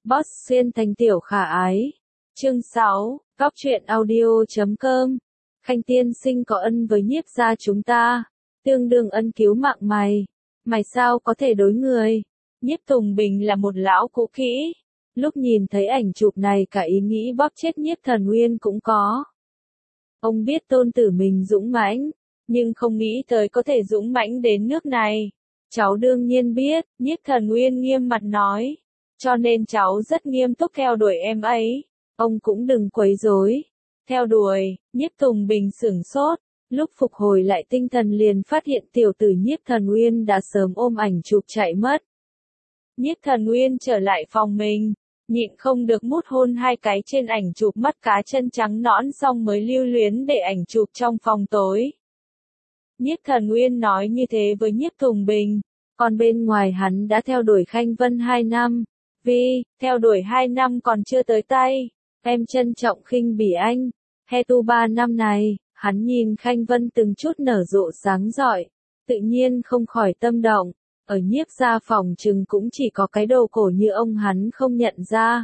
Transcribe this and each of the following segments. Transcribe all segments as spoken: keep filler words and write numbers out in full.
Boss xuyên thành tiểu khả ái. Chương sáu, Góc truyện audio.com. Khanh tiên sinh có ân với nhiếp gia chúng ta, tương đương ân cứu mạng mày. Mày sao có thể đối người? Nhiếp Tùng Bình là một lão cũ kỹ. Lúc nhìn thấy ảnh chụp này cả ý nghĩ bóp chết Nhiếp Thần Uyên cũng có. Ông biết tôn tử mình dũng mãnh, nhưng không nghĩ tới có thể dũng mãnh đến nước này. Cháu đương nhiên biết, Nhiếp Thần Uyên nghiêm mặt nói. Cho nên cháu rất nghiêm túc theo đuổi em ấy. Ông cũng đừng quấy rối. Theo đuổi, Nhiếp Tùng Bình sửng sốt. Lúc phục hồi lại tinh thần liền phát hiện tiểu tử Nhiếp Thần Uyên đã sớm ôm ảnh chụp chạy mất. Nhiếp Thần Uyên trở lại phòng mình, nhịn không được mút hôn hai cái trên ảnh chụp mắt cá chân trắng nõn xong mới lưu luyến để ảnh chụp trong phòng tối. Nhiếp Thần Uyên nói như thế với Nhiếp Tùng Bình, còn bên ngoài hắn đã theo đuổi Khanh Vân hai năm. Vì, theo đuổi hai năm còn chưa tới tay, em trân trọng khinh bỉ anh. He tu ba năm này, hắn nhìn Khanh Vân từng chút nở rộ sáng rọi, tự nhiên không khỏi tâm động. Ở Nhiếp gia phòng chừng cũng chỉ có cái đồ cổ như ông hắn không nhận ra.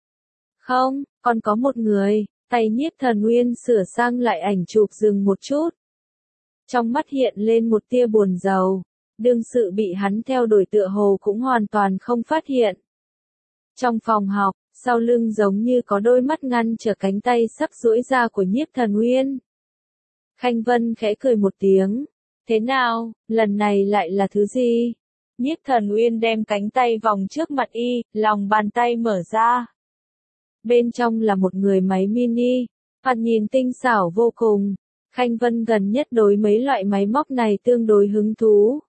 Không, còn có một người. Tay Nhiếp Thần Uyên sửa sang lại ảnh chụp dừng một chút. Trong mắt hiện lên một tia buồn rầu. Đương sự bị hắn theo đuổi tựa hồ cũng hoàn toàn không phát hiện. Trong phòng học, sau lưng giống như có đôi mắt ngăn trở cánh tay sắp duỗi ra của Nhiếp Thần Uyên. Khanh Vân khẽ cười một tiếng. Thế nào, lần này lại là thứ gì? Nhiếp Thần Uyên đem cánh tay vòng trước mặt y, lòng bàn tay mở ra. Bên trong là một người máy mini, thoạt nhìn tinh xảo vô cùng. Khanh Vân gần nhất đối mấy loại máy móc này tương đối hứng thú.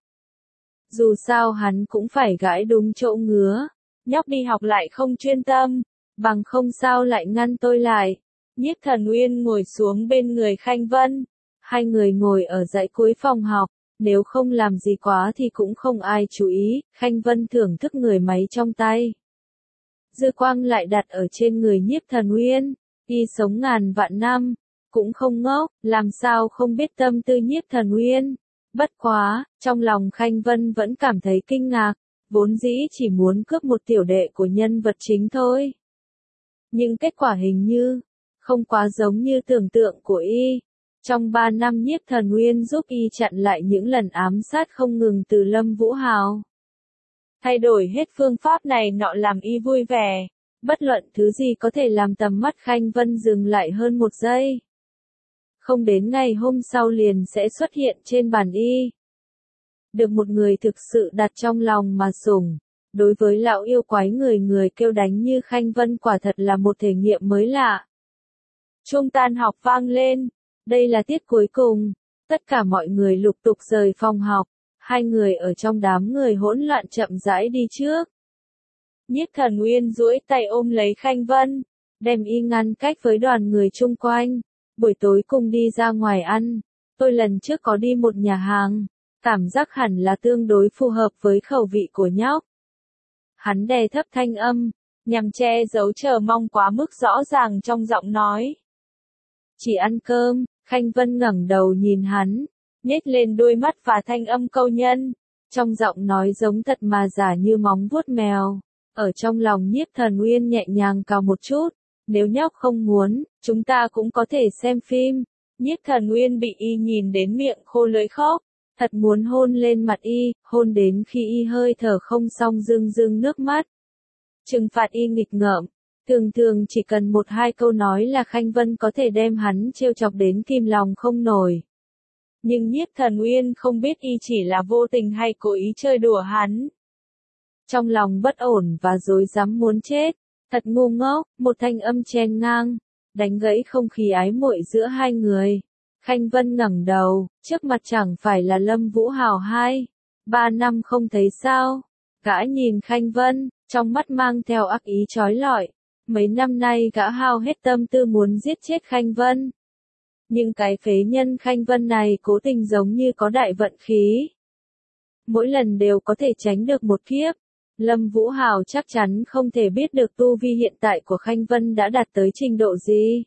Dù sao hắn cũng phải gãi đúng chỗ ngứa. Nhóc đi học lại không chuyên tâm, bằng không sao lại ngăn tôi lại. Nhiếp Thần Uyên ngồi xuống bên người Khanh Vân. Hai người ngồi ở dãy cuối phòng học, nếu không làm gì quá thì cũng không ai chú ý. Khanh Vân thưởng thức người máy trong tay. Dư quang lại đặt ở trên người Nhiếp Thần Uyên. Y sống ngàn vạn năm, cũng không ngốc, làm sao không biết tâm tư Nhiếp Thần Uyên. Bất quá, trong lòng Khanh Vân vẫn cảm thấy kinh ngạc. Vốn dĩ chỉ muốn cướp một tiểu đệ của nhân vật chính thôi. Nhưng kết quả hình như, không quá giống như tưởng tượng của y. Trong ba năm Nhiếp Thần Uyên giúp y chặn lại những lần ám sát không ngừng từ Lâm Vũ Hào. Thay đổi hết phương pháp này nọ làm y vui vẻ. Bất luận thứ gì có thể làm tầm mắt Khanh Vân dừng lại hơn một giây. Không đến ngày hôm sau liền sẽ xuất hiện trên bàn y. Được một người thực sự đặt trong lòng mà sủng. Đối với lão yêu quái người người kêu đánh như Khanh Vân quả thật là một thể nghiệm mới lạ. Chuông tan học vang lên. Đây là tiết cuối cùng. Tất cả mọi người lục tục rời phòng học. Hai người ở trong đám người hỗn loạn chậm rãi đi trước. Nhiếp Thần Uyên duỗi tay ôm lấy Khanh Vân, đem y ngăn cách với đoàn người chung quanh. Buổi tối cùng đi ra ngoài ăn. Tôi lần trước có đi một nhà hàng. Cảm giác hẳn là tương đối phù hợp với khẩu vị của nhóc. Hắn đè thấp thanh âm, nhằm che giấu chờ mong quá mức rõ ràng trong giọng nói. Chỉ ăn cơm. Khanh Vân ngẩng đầu nhìn hắn, nhếch lên đôi mắt và thanh âm câu nhân. Trong giọng nói giống thật mà giả như móng vuốt mèo. Ở trong lòng Nhiếp Thần Uyên nhẹ nhàng cào một chút. Nếu nhóc không muốn, chúng ta cũng có thể xem phim. Nhiếp Thần Uyên bị y nhìn đến miệng khô lưỡi khóc. Thật muốn hôn lên mặt y, hôn đến khi y hơi thở không xong rưng rưng nước mắt. Trừng phạt y nghịch ngợm. Thường thường chỉ cần một hai câu nói là Khanh Vân có thể đem hắn trêu chọc đến kìm lòng không nổi. Nhưng Nhiếp Thần Uyên không biết y chỉ là vô tình hay cố ý chơi đùa hắn. Trong lòng bất ổn và rối rắm muốn chết. Thật ngu ngốc, một thanh âm chen ngang, đánh gãy không khí ái muội giữa hai người. Khanh Vân ngẩng đầu, trước mặt chẳng phải là Lâm Vũ Hào hai. Ba năm không thấy sao. Gã nhìn Khanh Vân, trong mắt mang theo ác ý chói lọi. Mấy năm nay gã hao hết tâm tư muốn giết chết Khanh Vân. Nhưng cái phế nhân Khanh Vân này cố tình giống như có đại vận khí. Mỗi lần đều có thể tránh được một kiếp. Lâm Vũ Hào chắc chắn không thể biết được tu vi hiện tại của Khanh Vân đã đạt tới trình độ gì.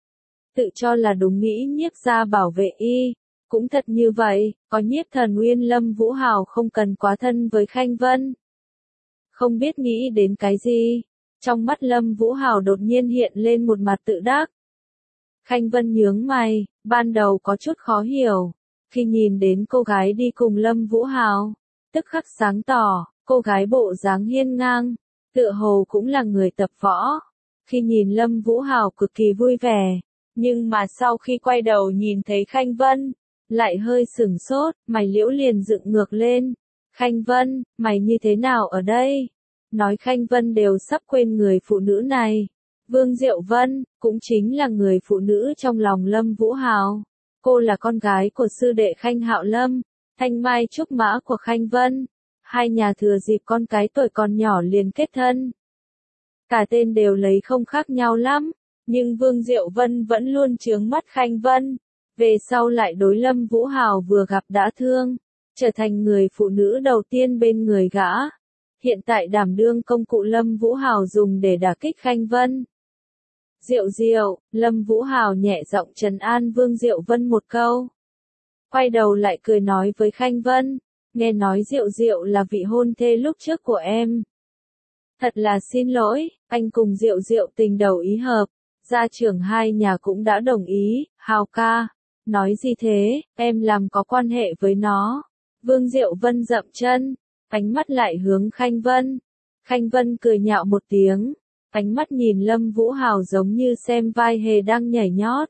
Tự cho là đúng nghĩ Nhiếp gia bảo vệ y. Cũng thật như vậy, có Nhiếp Thần Uyên Lâm Vũ Hào không cần quá thân với Khanh Vân. Không biết nghĩ đến cái gì. Trong mắt Lâm Vũ Hào đột nhiên hiện lên một mặt tự đắc. Khanh Vân nhướng mày, ban đầu có chút khó hiểu. Khi nhìn đến cô gái đi cùng Lâm Vũ Hào, tức khắc sáng tỏ, cô gái bộ dáng hiên ngang, tựa hồ cũng là người tập võ. Khi nhìn Lâm Vũ Hào cực kỳ vui vẻ, nhưng mà sau khi quay đầu nhìn thấy Khanh Vân, lại hơi sửng sốt, mày liễu liền dựng ngược lên. Khanh Vân, mày như thế nào ở đây? Nói Khanh Vân đều sắp quên người phụ nữ này. Vương Diệu Vân, cũng chính là người phụ nữ trong lòng Lâm Vũ Hào. Cô là con gái của sư đệ Khanh Hạo Lâm, thanh mai trúc mã của Khanh Vân. Hai nhà thừa dịp con cái tuổi còn nhỏ liền kết thân. Cả tên đều lấy không khác nhau lắm, nhưng Vương Diệu Vân vẫn luôn chướng mắt Khanh Vân. Về sau lại đối Lâm Vũ Hào vừa gặp đã thương, trở thành người phụ nữ đầu tiên bên người gã. Hiện tại đảm đương công cụ Lâm Vũ Hào dùng để đả kích Khanh Vân. Diệu Diệu, Lâm Vũ Hào nhẹ giọng trấn an Vương Diệu Vân một câu. Quay đầu lại cười nói với Khanh Vân, nghe nói Diệu Diệu là vị hôn thê lúc trước của em. Thật là xin lỗi, anh cùng Diệu Diệu tình đầu ý hợp, gia trưởng hai nhà cũng đã đồng ý, Hào ca. Nói gì thế, em làm có quan hệ với nó. Vương Diệu Vân dậm chân, ánh mắt lại hướng Khanh Vân. Khanh Vân cười nhạo một tiếng, ánh mắt nhìn Lâm Vũ Hào giống như xem vai hề đang nhảy nhót.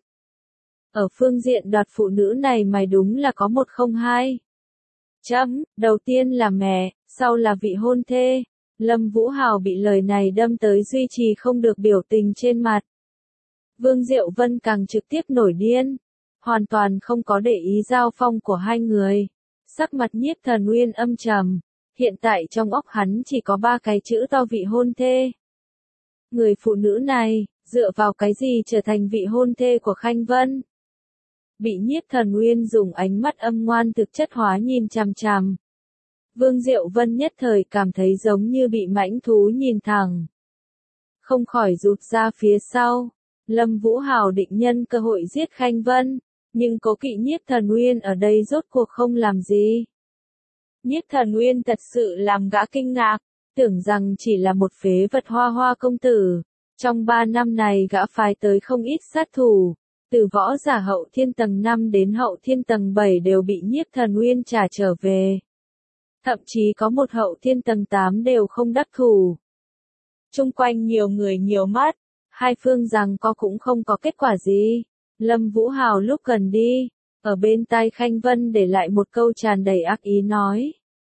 Ở phương diện đoạt phụ nữ này mày đúng là có một không hai. Chấm, đầu tiên là mẹ, sau là vị hôn thê. Lâm Vũ Hào bị lời này đâm tới duy trì không được biểu tình trên mặt. Vương Diệu Vân càng trực tiếp nổi điên, hoàn toàn không có để ý giao phong của hai người. Sắc mặt Nhiếp Thần Uyên âm trầm, hiện tại trong óc hắn chỉ có ba cái chữ to vị hôn thê. Người phụ nữ này, dựa vào cái gì trở thành vị hôn thê của Khanh Vân? Bị Nhiếp Thần Uyên dùng ánh mắt âm ngoan thực chất hóa nhìn chằm chằm. Vương Diệu Vân nhất thời cảm thấy giống như bị mãnh thú nhìn thẳng. Không khỏi rụt ra phía sau. Lâm Vũ Hào định nhân cơ hội giết Khanh Vân, nhưng cố kỵ Nhiếp Thần Uyên ở đây rốt cuộc không làm gì. Nhiếp Thần Uyên thật sự làm gã kinh ngạc, tưởng rằng chỉ là một phế vật hoa hoa công tử. Trong ba năm này gã phái tới không ít sát thủ, từ võ giả hậu thiên tầng năm đến hậu thiên tầng bảy đều bị Nhiếp Thần Uyên trả trở về. Thậm chí có một hậu thiên tầng tám đều không đắc thủ. Trung quanh nhiều người nhiều mắt, hai phương rằng có cũng không có kết quả gì. Lâm Vũ Hào lúc gần đi, ở bên tai Khanh Vân để lại một câu tràn đầy ác ý nói.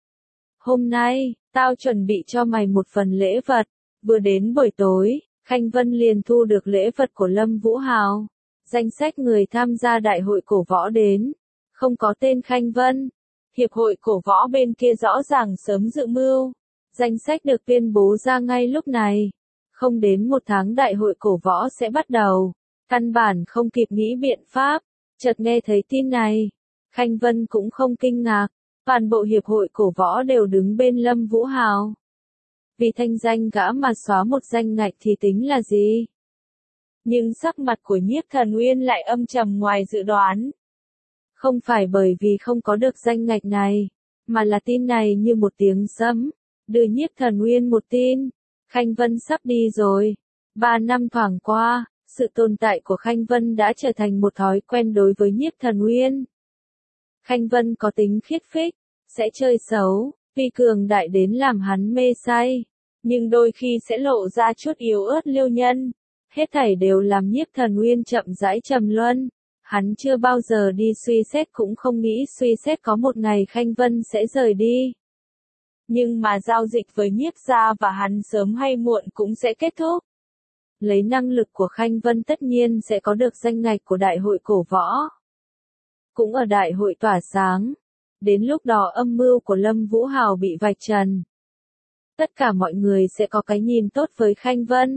Hôm nay, tao chuẩn bị cho mày một phần lễ vật. Vừa đến buổi tối, Khanh Vân liền thu được lễ vật của Lâm Vũ Hào. Danh sách người tham gia đại hội cổ võ đến, không có tên Khanh Vân. Hiệp hội cổ võ bên kia rõ ràng sớm dự mưu. Danh sách được tuyên bố ra ngay lúc này. Không đến một tháng đại hội cổ võ sẽ bắt đầu. Căn bản không kịp nghĩ biện pháp. Chợt nghe thấy tin này, Khanh Vân cũng không kinh ngạc. Toàn bộ hiệp hội cổ võ đều đứng bên Lâm Vũ Hào. Vì thanh danh gã mà xóa một danh ngạch thì tính là gì? Nhưng sắc mặt của Nhiếp Thần Uyên lại âm trầm ngoài dự đoán. Không phải bởi vì không có được danh ngạch này, mà là tin này như một tiếng sấm, đưa Nhiếp Thần Uyên một tin. Khanh Vân sắp đi rồi. Ba năm thoảng qua, sự tồn tại của Khanh Vân đã trở thành một thói quen đối với Nhiếp Thần Uyên. Khanh Vân có tính khiết phích, sẽ chơi xấu, vì cường đại đến làm hắn mê say, nhưng đôi khi sẽ lộ ra chút yếu ớt liêu nhân. Hết thảy đều làm Nhiếp Thần Uyên chậm rãi trầm luân. Hắn chưa bao giờ đi suy xét cũng không nghĩ suy xét có một ngày Khanh Vân sẽ rời đi. Nhưng mà giao dịch với Nhiếp gia và hắn sớm hay muộn cũng sẽ kết thúc. Lấy năng lực của Khanh Vân tất nhiên sẽ có được danh ngạch của đại hội cổ võ. Cũng ở đại hội tỏa sáng. Đến lúc đó âm mưu của Lâm Vũ Hào bị vạch trần. Tất cả mọi người sẽ có cái nhìn tốt với Khanh Vân.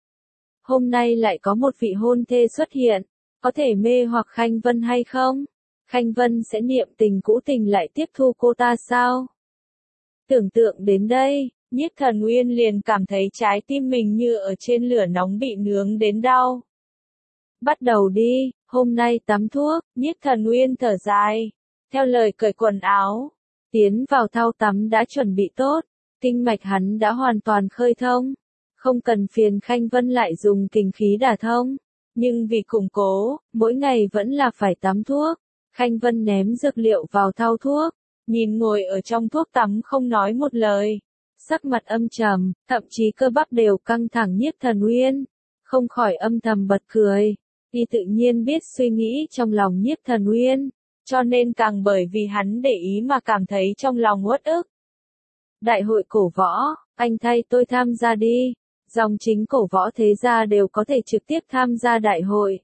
Hôm nay lại có một vị hôn thê xuất hiện. Có thể mê hoặc Khanh Vân hay không? Khanh Vân sẽ niệm tình cũ tình lại tiếp thu cô ta sao? Tưởng tượng đến đây, Nhiếp Thần Uyên liền cảm thấy trái tim mình như ở trên lửa nóng bị nướng đến đau. Bắt đầu đi, hôm nay tắm thuốc, Nhiếp Thần Uyên thở dài. Theo lời cởi quần áo, tiến vào thau tắm đã chuẩn bị tốt, kinh mạch hắn đã hoàn toàn khơi thông. Không cần phiền Khanh Vân lại dùng kình khí đả thông. Nhưng vì củng cố, mỗi ngày vẫn là phải tắm thuốc. Khanh Vân ném dược liệu vào thau thuốc, nhìn ngồi ở trong thuốc tắm không nói một lời. Sắc mặt âm trầm, thậm chí cơ bắp đều căng thẳng. Nhiếp Thần Uyên không khỏi âm thầm bật cười. Y tự nhiên biết suy nghĩ trong lòng Nhiếp Thần Uyên, cho nên càng bởi vì hắn để ý mà cảm thấy trong lòng uất ức. Đại hội cổ võ, anh thay tôi tham gia đi. Dòng chính cổ võ thế gia đều có thể trực tiếp tham gia đại hội.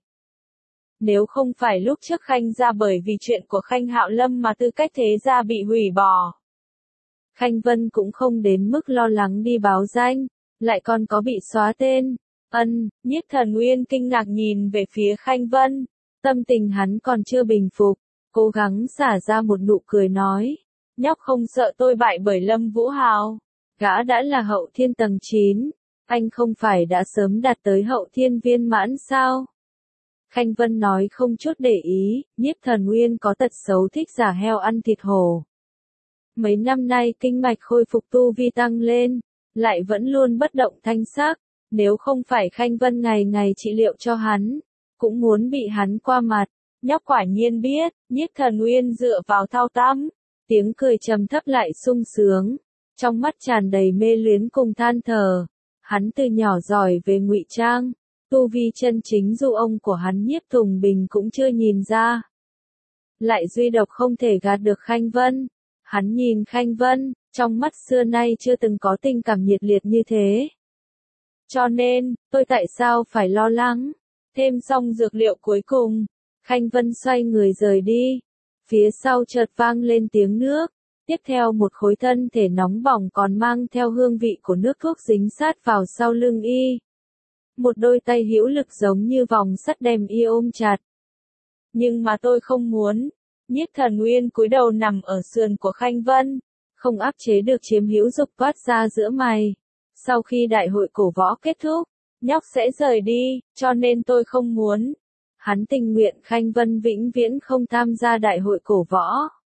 Nếu không phải lúc trước Khanh gia bởi vì chuyện của Khanh Hạo Lâm mà tư cách thế gia bị hủy bỏ, Khanh Vân cũng không đến mức lo lắng đi báo danh, lại còn có bị xóa tên. Ân, Nhiếp Thần Uyên kinh ngạc nhìn về phía Khanh Vân, tâm tình hắn còn chưa bình phục, cố gắng xả ra một nụ cười nói, nhóc không sợ tôi bại bởi Lâm Vũ Hào, gã đã là hậu thiên tầng chín, anh không phải đã sớm đạt tới hậu thiên viên mãn sao? Khanh Vân nói không chút để ý, Nhiếp Thần Uyên có tật xấu thích giả heo ăn thịt hổ. Mấy năm nay kinh mạch khôi phục tu vi tăng lên, lại vẫn luôn bất động thanh sắc, nếu không phải Khanh Vân ngày ngày trị liệu cho hắn, cũng muốn bị hắn qua mặt. Nhóc quả nhiên biết, Nhiếp Thần Uyên dựa vào thao tắm, tiếng cười trầm thấp lại sung sướng, trong mắt tràn đầy mê luyến cùng than thở. Hắn từ nhỏ giỏi về ngụy trang, tu vi chân chính dù ông của hắn Nhiếp Tùng Bình cũng chưa nhìn ra. Lại duy độc không thể gạt được Khanh Vân. Hắn nhìn Khanh Vân, trong mắt xưa nay chưa từng có tình cảm nhiệt liệt như thế. Cho nên, tôi tại sao phải lo lắng? Thêm xong dược liệu cuối cùng, Khanh Vân xoay người rời đi. Phía sau chợt vang lên tiếng nước. Tiếp theo một khối thân thể nóng bỏng còn mang theo hương vị của nước thuốc dính sát vào sau lưng y. Một đôi tay hữu lực giống như vòng sắt đem y ôm chặt. Nhưng mà tôi không muốn. Nhiếp Thần Uyên cúi đầu nằm ở sườn của Khanh Vân, không áp chế được chiếm hữu dục toát ra giữa mày. Sau khi đại hội cổ võ kết thúc, nhóc sẽ rời đi, cho nên tôi không muốn. Hắn tình nguyện Khanh Vân vĩnh viễn không tham gia đại hội cổ võ.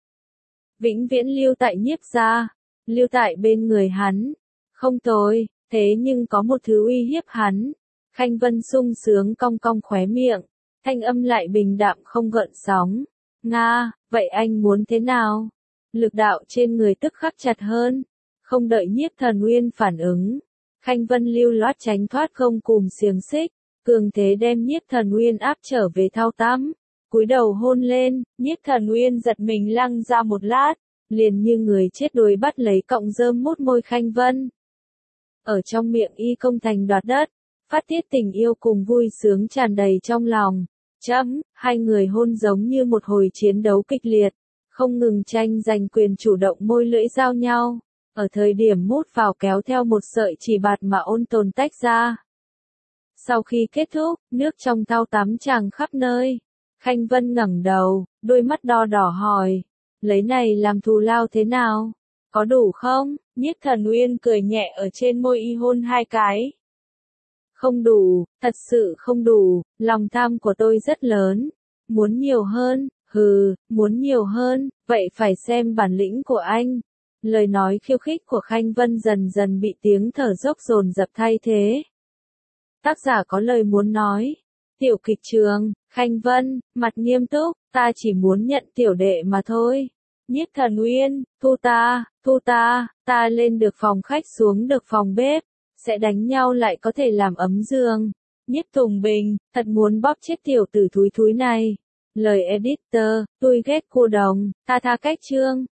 Vĩnh viễn lưu tại Nhiếp gia, lưu tại bên người hắn. Không tồi, thế nhưng có một thứ uy hiếp hắn. Khanh Vân sung sướng cong cong khóe miệng, thanh âm lại bình đạm không gợn sóng. Nga, vậy anh muốn thế nào? Lực đạo trên người tức khắc chặt hơn. Không đợi Nhiếp Thần Uyên phản ứng, Khanh Vân lưu loát tránh thoát không cùm xiềng xích, cường thế đem Nhiếp Thần Uyên áp trở về thao tắm. Cúi đầu hôn lên, Nhiếp Thần Uyên giật mình lăng ra một lát, liền như người chết đuối bắt lấy cọng rơm mút môi Khanh Vân. Ở trong miệng y công thành đoạt đất, phát tiết tình yêu cùng vui sướng tràn đầy trong lòng. Chấm, hai người hôn giống như một hồi chiến đấu kịch liệt, không ngừng tranh giành quyền chủ động môi lưỡi giao nhau. Ở thời điểm mút vào kéo theo một sợi chỉ bạt mà ôn tồn tách ra. Sau khi kết thúc, nước trong thau tắm tràn khắp nơi. Khanh Vân ngẩng đầu, đôi mắt đo đỏ hỏi, lấy này làm thù lao thế nào? Có đủ không? Nhiếp Thần Uyên cười nhẹ ở trên môi y hôn hai cái. Không đủ, thật sự không đủ, lòng tham của tôi rất lớn. Muốn nhiều hơn, hừ, muốn nhiều hơn, vậy phải xem bản lĩnh của anh. Lời nói khiêu khích của Khanh Vân dần dần bị tiếng thở dốc dồn dập thay thế. Tác giả có lời muốn nói. Tiểu kịch trường, Khanh Vân, mặt nghiêm túc, ta chỉ muốn nhận tiểu đệ mà thôi. Nhiếp Thần Uyên, thu ta, thu ta, ta lên được phòng khách xuống được phòng bếp, sẽ đánh nhau lại có thể làm ấm giường. Nhiếp Tùng Bình, thật muốn bóp chết tiểu tử thúi thúi này. Lời editor, tôi ghét cô đồng, ta tha cách chương.